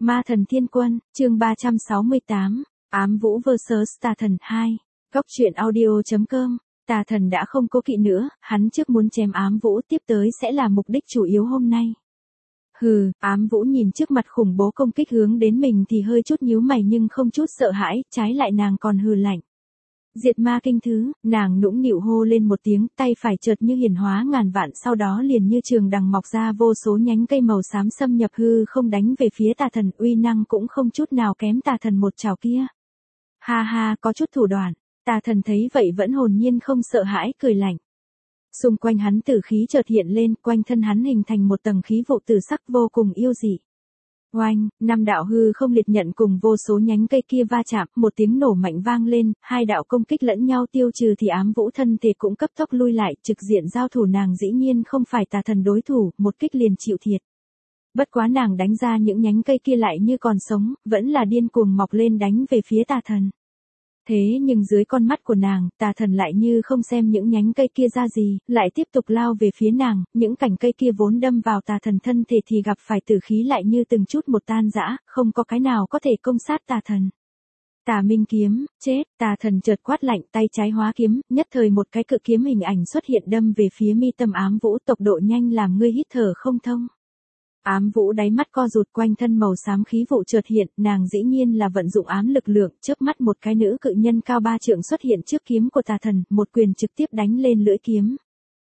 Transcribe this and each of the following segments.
Ma thần thiên quân, chương 368, ám vũ vs tà thần 2. Góc truyện audio.com. Tà thần đã không cố kỵ nữa, hắn trước muốn chém ám vũ, tiếp tới sẽ là mục đích chủ yếu hôm nay. Hừ, ám vũ nhìn trước mặt khủng bố công kích hướng đến mình thì hơi chút nhíu mày nhưng không chút sợ hãi, trái lại nàng còn hừ lạnh. Diệt ma kinh thứ, nàng nũng nịu hô lên một tiếng, tay phải chợt như hiển hóa ngàn vạn, sau đó liền như trường đằng mọc ra vô số nhánh cây màu xám xâm nhập hư không đánh về phía tà thần, uy năng cũng không chút nào kém tà thần một trảo kia. Ha ha, có chút thủ đoạn. Tà thần thấy vậy vẫn hồn nhiên không sợ hãi, cười lạnh. Xung quanh hắn tử khí chợt hiện lên, quanh thân hắn hình thành một tầng khí vụ tử sắc vô cùng yêu dị. Oanh, năm đạo hư không liệt nhận cùng vô số nhánh cây kia va chạm, một tiếng nổ mạnh vang lên, hai đạo công kích lẫn nhau tiêu trừ thì ám vũ thân thể cũng cấp tốc lui lại, trực diện giao thủ nàng dĩ nhiên không phải tà thần đối thủ, một kích liền chịu thiệt. Bất quá nàng đánh ra những nhánh cây kia lại như còn sống, vẫn là điên cuồng mọc lên đánh về phía tà thần. Thế nhưng dưới con mắt của nàng, tà thần lại như không xem những nhánh cây kia ra gì, lại tiếp tục lao về phía nàng, những cành cây kia vốn đâm vào tà thần thân thể thì gặp phải tử khí lại như từng chút một tan rã, không có cái nào có thể công sát tà thần. Tà minh kiếm, chết, tà thần chợt quát lạnh, tay trái hóa kiếm, nhất thời một cái cự kiếm hình ảnh xuất hiện đâm về phía mi tâm ám vũ, tốc độ nhanh làm ngươi hít thở không thông. Ám vũ đáy mắt co rụt, quanh thân màu xám khí vụ chợt hiện, nàng dĩ nhiên là vận dụng ám lực lượng, chớp mắt một cái nữ cự nhân cao 3 trượng xuất hiện trước kiếm của tà thần, một quyền trực tiếp đánh lên lưỡi kiếm.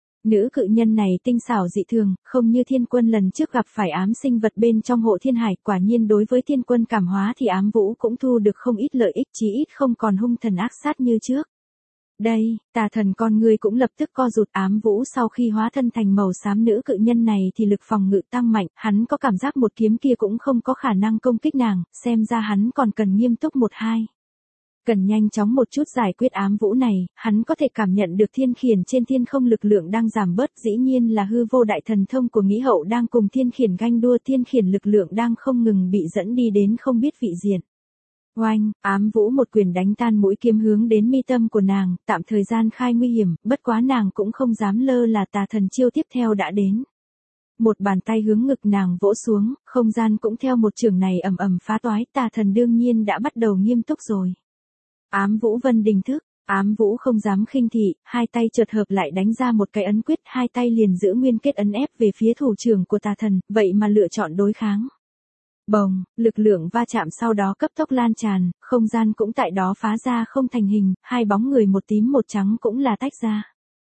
Nữ cự nhân này tinh xảo dị thường, không như thiên quân lần trước gặp phải ám sinh vật bên trong hộ thiên hải, quả nhiên đối với thiên quân cảm hóa thì ám vũ cũng thu được không ít lợi ích, chí ít không còn hung thần ác sát như trước. Đây, tà thần con người cũng lập tức co rụt, ám vũ sau khi hóa thân thành màu xám nữ cự nhân này thì lực phòng ngự tăng mạnh, hắn có cảm giác một kiếm kia cũng không có khả năng công kích nàng, xem ra hắn còn cần nghiêm túc một hai. Cần nhanh chóng một chút giải quyết ám vũ này, hắn có thể cảm nhận được thiên khiển trên thiên không lực lượng đang giảm bớt, dĩ nhiên là hư vô đại thần thông của Nghĩ Hậu đang cùng thiên khiển ganh đua, thiên khiển lực lượng đang không ngừng bị dẫn đi đến không biết vị diện. Oanh, ám vũ một quyền đánh tan mũi kiếm hướng đến mi tâm của nàng, tạm thời gian khai nguy hiểm, bất quá nàng cũng không dám lơ là tà thần chiêu tiếp theo đã đến. Một bàn tay hướng ngực nàng vỗ xuống, không gian cũng theo một chưởng này ầm ầm phá toái, tà thần đương nhiên đã bắt đầu nghiêm túc rồi. Ám vũ vân đình thức, ám vũ không dám khinh thị, hai tay chợt hợp lại đánh ra một cái ấn quyết, hai tay liền giữ nguyên kết ấn ép về phía thủ trưởng của tà thần, vậy mà lựa chọn đối kháng. Bồng, lực lượng va chạm sau đó cấp tốc lan tràn, không gian cũng tại đó phá ra không thành hình, hai bóng người một tím một trắng cũng là tách ra.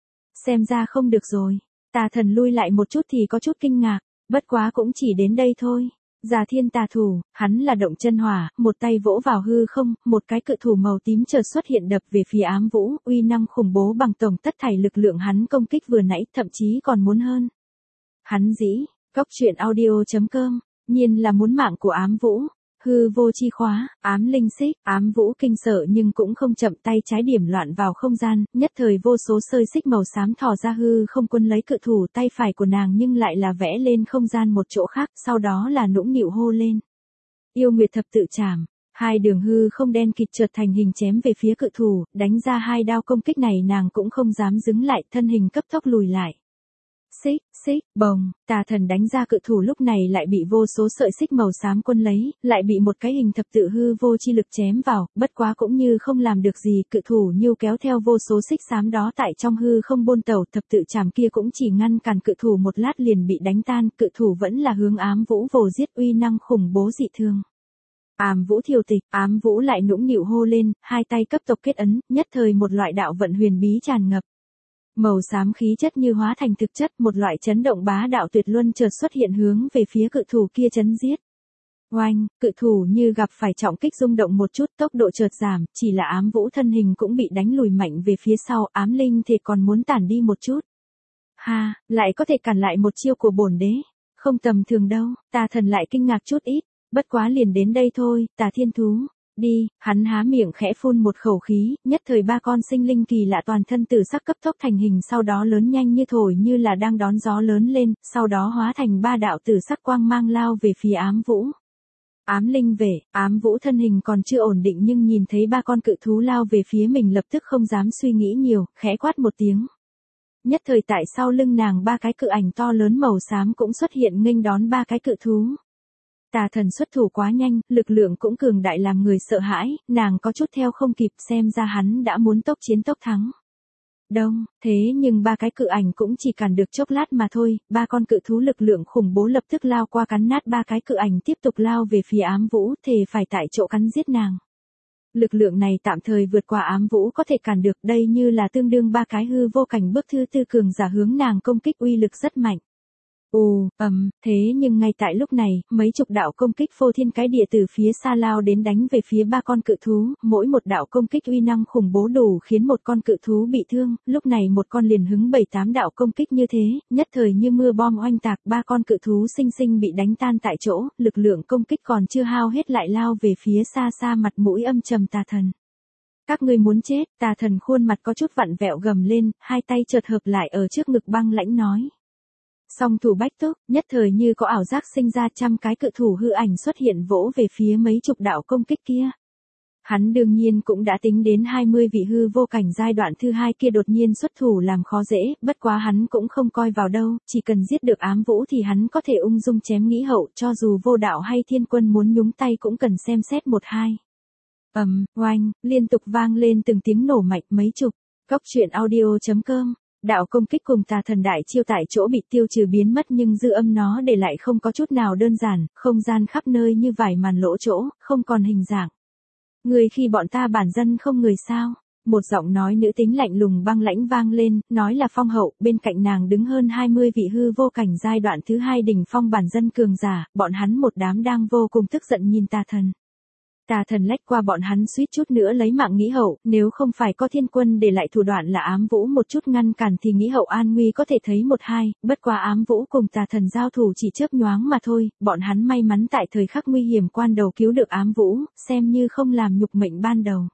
Xem ra không được rồi, tà thần lui lại một chút thì có chút kinh ngạc, bất quá cũng chỉ đến đây thôi. Già thiên tà thủ, hắn là động chân hỏa, một tay vỗ vào hư không, một cái cự thủ màu tím chợt xuất hiện đập về phía ám vũ, uy năng khủng bố bằng tổng tất thảy lực lượng hắn công kích vừa nãy, thậm chí còn muốn hơn. Hắn dĩ, góc truyện audio.com. Nhiên là muốn mạng của ám vũ. Hư vô chi khóa, ám linh xích, ám vũ kinh sợ nhưng cũng không chậm, tay trái điểm loạn vào không gian, nhất thời vô số sợi xích màu xám thò ra hư không quân lấy cự thủ, tay phải của nàng nhưng lại là vẽ lên không gian một chỗ khác, sau đó là nũng nịu hô lên. Yêu nguyệt thập tự trảm, hai đường hư không đen kịt chợt thành hình chém về phía cự thủ, đánh ra hai đao công kích này nàng cũng không dám dừng lại, thân hình cấp tốc lùi lại. Xích, xích, bồng, tà thần đánh ra cự thủ lúc này lại bị vô số sợi xích màu xám quân lấy, lại bị một cái hình thập tự hư vô chi lực chém vào, bất quá cũng như không làm được gì, cự thủ như kéo theo vô số xích xám đó tại trong hư không bôn tẩu, thập tự trảm kia cũng chỉ ngăn cản cự thủ một lát liền bị đánh tan, cự thủ vẫn là hướng ám vũ vồ giết, uy năng khủng bố dị thường. Ám vũ thiêu tịch, ám vũ lại nũng nịu hô lên, hai tay cấp tốc kết ấn, nhất thời một loại đạo vận huyền bí tràn ngập. Màu xám khí chất như hóa thành thực chất, một loại chấn động bá đạo tuyệt luân chợt xuất hiện hướng về phía cự thủ kia chấn giết. Oanh, cự thủ như gặp phải trọng kích rung động một chút, tốc độ chợt giảm, chỉ là ám vũ thân hình cũng bị đánh lùi mạnh về phía sau, ám linh thì còn muốn tản đi một chút. Ha, lại có thể cản lại một chiêu của bổn đế, không tầm thường đâu, tà thần lại kinh ngạc chút ít, bất quá liền đến đây thôi, tà thiên thú. Đi, hắn há miệng khẽ phun một khẩu khí, nhất thời ba con sinh linh kỳ lạ toàn thân tử sắc cấp tốc thành hình, sau đó lớn nhanh như thổi như là đang đón gió lớn lên, sau đó hóa thành ba đạo tử sắc quang mang lao về phía ám vũ. Ám linh về, ám vũ thân hình còn chưa ổn định nhưng nhìn thấy ba con cự thú lao về phía mình lập tức không dám suy nghĩ nhiều, khẽ quát một tiếng. Nhất thời tại sau lưng nàng ba cái cự ảnh to lớn màu xám cũng xuất hiện nghênh đón ba cái cự thú. Tà thần xuất thủ quá nhanh, lực lượng cũng cường đại làm người sợ hãi, nàng có chút theo không kịp, xem ra hắn đã muốn tốc chiến tốc thắng. Đông, thế nhưng ba cái cự ảnh cũng chỉ cản được chốc lát mà thôi, ba con cự thú lực lượng khủng bố lập tức lao qua cắn nát ba cái cự ảnh, tiếp tục lao về phía ám vũ, thề phải tại chỗ cắn giết nàng. Lực lượng này tạm thời vượt qua ám vũ có thể cản được, đây như là tương đương ba cái hư vô cảnh bước thứ tư cường giả hướng nàng công kích, uy lực rất mạnh. Thế nhưng ngay tại lúc này, mấy chục đạo công kích phô thiên cái địa từ phía xa lao đến đánh về phía ba con cự thú, mỗi một đạo công kích uy năng khủng bố đủ khiến một con cự thú bị thương, lúc này một con liền hứng 7-8 đạo công kích như thế, nhất thời như mưa bom oanh tạc, ba con cự thú sinh sinh bị đánh tan tại chỗ, lực lượng công kích còn chưa hao hết lại lao về phía xa xa, mặt mũi âm trầm tà thần. Các ngươi muốn chết, tà thần khuôn mặt có chút vặn vẹo gầm lên, hai tay chợt hợp lại ở trước ngực băng lãnh nói. Song thủ bách túc, nhất thời như có ảo giác sinh ra, trăm cái cự thủ hư ảnh xuất hiện vỗ về phía mấy chục đạo công kích kia. Hắn đương nhiên cũng đã tính đến 20 vị hư vô cảnh giai đoạn thứ hai kia đột nhiên xuất thủ làm khó dễ, bất quá hắn cũng không coi vào đâu, chỉ cần giết được ám vũ thì hắn có thể ung dung chém nghĩ hậu, cho dù vô đạo hay thiên quân muốn nhúng tay cũng cần xem xét một hai. Oanh, liên tục vang lên từng tiếng nổ mạnh, mấy chục. Góc truyện audio.com. Đạo công kích cùng tà thần đại chiêu tại chỗ bị tiêu trừ biến mất, nhưng dư âm nó để lại không có chút nào đơn giản, không gian khắp nơi như vải màn lỗ chỗ, không còn hình dạng. Người khi bọn ta bản dân không người sao? Một giọng nói nữ tính lạnh lùng băng lãnh vang lên, nói là Phong Hậu, bên cạnh nàng đứng hơn 20 vị hư vô cảnh giai đoạn thứ hai đỉnh phong bản dân cường giả, bọn hắn một đám đang vô cùng tức giận nhìn tà thần. Tà thần lách qua bọn hắn suýt chút nữa lấy mạng nghĩ hậu, nếu không phải có thiên quân để lại thủ đoạn là ám vũ một chút ngăn cản thì nghĩ hậu an nguy có thể thấy một hai, bất quá ám vũ cùng tà thần giao thủ chỉ chớp nhoáng mà thôi, bọn hắn may mắn tại thời khắc nguy hiểm quan đầu cứu được ám vũ, xem như không làm nhục mệnh ban đầu.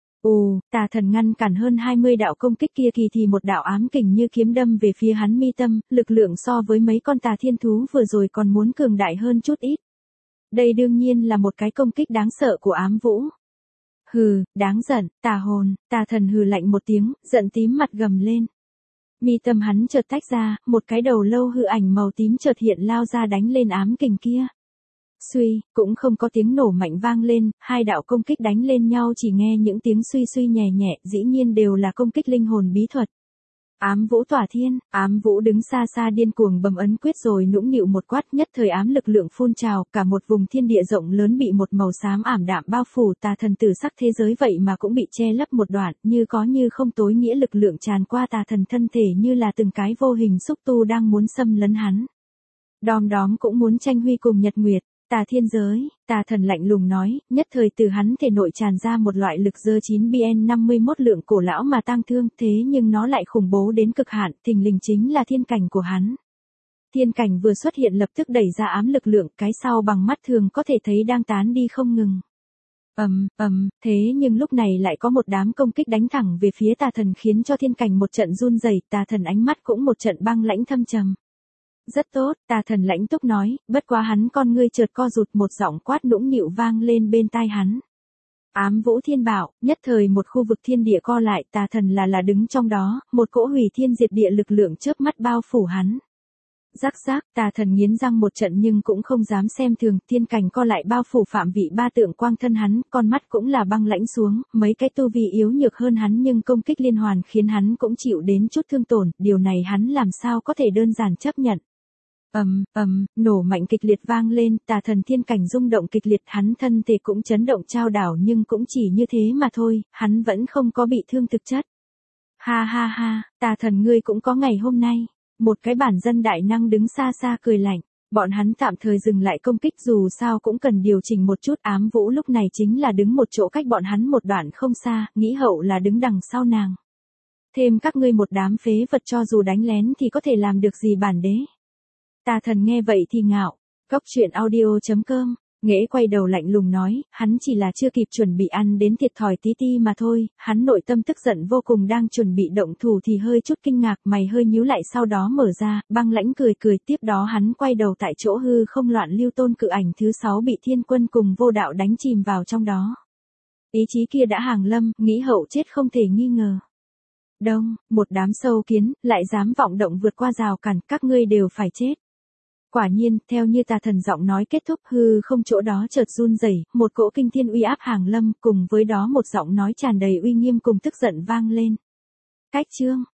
Tà thần ngăn cản hơn 20 đạo công kích kia, kỳ thì một đạo ám kình như kiếm đâm về phía hắn mi tâm, lực lượng so với mấy con tà thiên thú vừa rồi còn muốn cường đại hơn chút ít. Đây đương nhiên là một cái công kích đáng sợ của ám vũ. Hừ, đáng giận, tà hồn, tà thần hừ lạnh một tiếng, giận tím mặt gầm lên. Mi tâm hắn chợt tách ra, một cái đầu lâu hư ảnh màu tím chợt hiện lao ra đánh lên ám kình kia. Suy, cũng không có tiếng nổ mạnh vang lên, hai đạo công kích đánh lên nhau chỉ nghe những tiếng suy suy nhẹ nhẹ, dĩ nhiên đều là công kích linh hồn bí thuật. Ám vũ tỏa thiên, ám vũ đứng xa xa điên cuồng bầm ấn quyết rồi nũng nịu một quát, nhất thời ám lực lượng phun trào, cả một vùng thiên địa rộng lớn bị một màu xám ảm đạm bao phủ, tà thần tử sắc thế giới vậy mà cũng bị che lấp một đoạn, như có như không tối nghĩa lực lượng tràn qua tà thần thân thể như là từng cái vô hình xúc tu đang muốn xâm lấn hắn. Đom đóm cũng muốn tranh huy cùng nhật nguyệt. Tà thiên giới, tà thần lạnh lùng nói, nhất thời từ hắn thể nội tràn ra một loại lực dơ 9BN51 lượng cổ lão mà tang thương, thế nhưng nó lại khủng bố đến cực hạn, thình lình chính là thiên cảnh của hắn. Thiên cảnh vừa xuất hiện lập tức đẩy ra ám lực lượng, cái sau bằng mắt thường có thể thấy đang tán đi không ngừng. Thế nhưng lúc này lại có một đám công kích đánh thẳng về phía tà thần khiến cho thiên cảnh một trận run rẩy, tà thần ánh mắt cũng một trận băng lãnh thâm trầm. Rất tốt, tà thần lãnh túc nói, bất quá hắn con ngươi chợt co rụt, một giọng quát nũng nịu vang lên bên tai hắn. Ám vũ thiên bảo, nhất thời một khu vực thiên địa co lại, tà thần là đứng trong đó, một cỗ hủy thiên diệt địa lực lượng chớp mắt bao phủ hắn. Rắc rác, tà thần nghiến răng một trận nhưng cũng không dám xem thường, thiên cảnh co lại bao phủ phạm vị ba tượng quang thân hắn, con mắt cũng là băng lãnh xuống, mấy cái tu vi yếu nhược hơn hắn nhưng công kích liên hoàn khiến hắn cũng chịu đến chút thương tổn, điều này hắn làm sao có thể đơn giản chấp nhận. Nổ mạnh kịch liệt vang lên, tà thần thiên cảnh rung động kịch liệt, hắn thân thể cũng chấn động trao đảo nhưng cũng chỉ như thế mà thôi, hắn vẫn không có bị thương thực chất. Ha, tà thần ngươi cũng có ngày hôm nay. Một cái bản dân đại năng đứng xa xa cười lạnh, bọn hắn tạm thời dừng lại công kích dù sao cũng cần điều chỉnh một chút, ám vũ lúc này chính là đứng một chỗ cách bọn hắn một đoạn không xa, nghĩ hậu là đứng đằng sau nàng. Thêm các ngươi một đám phế vật cho dù đánh lén thì có thể làm được gì bản đế. Tà thần nghe vậy thì ngạo, góc truyện audio.com, Nghệ quay đầu lạnh lùng nói, hắn chỉ là chưa kịp chuẩn bị ăn đến thiệt thòi tí ti mà thôi, hắn nội tâm tức giận vô cùng đang chuẩn bị động thủ thì hơi chút kinh ngạc, mày hơi nhíu lại sau đó mở ra, băng lãnh cười tiếp đó hắn quay đầu tại chỗ hư không loạn lưu tôn cự ảnh thứ 6 bị thiên quân cùng vô đạo đánh chìm vào trong đó. Ý chí kia đã hàng lâm, nghĩ hậu chết không thể nghi ngờ. Đông, một đám sâu kiến, lại dám vọng động vượt qua rào cản, các ngươi đều phải chết. Quả nhiên, theo như tà thần giọng nói kết thúc, hư không chỗ đó chợt run rẩy, một cỗ kinh thiên uy áp hàng lâm, cùng với đó một giọng nói tràn đầy uy nghiêm cùng tức giận vang lên. Cách chương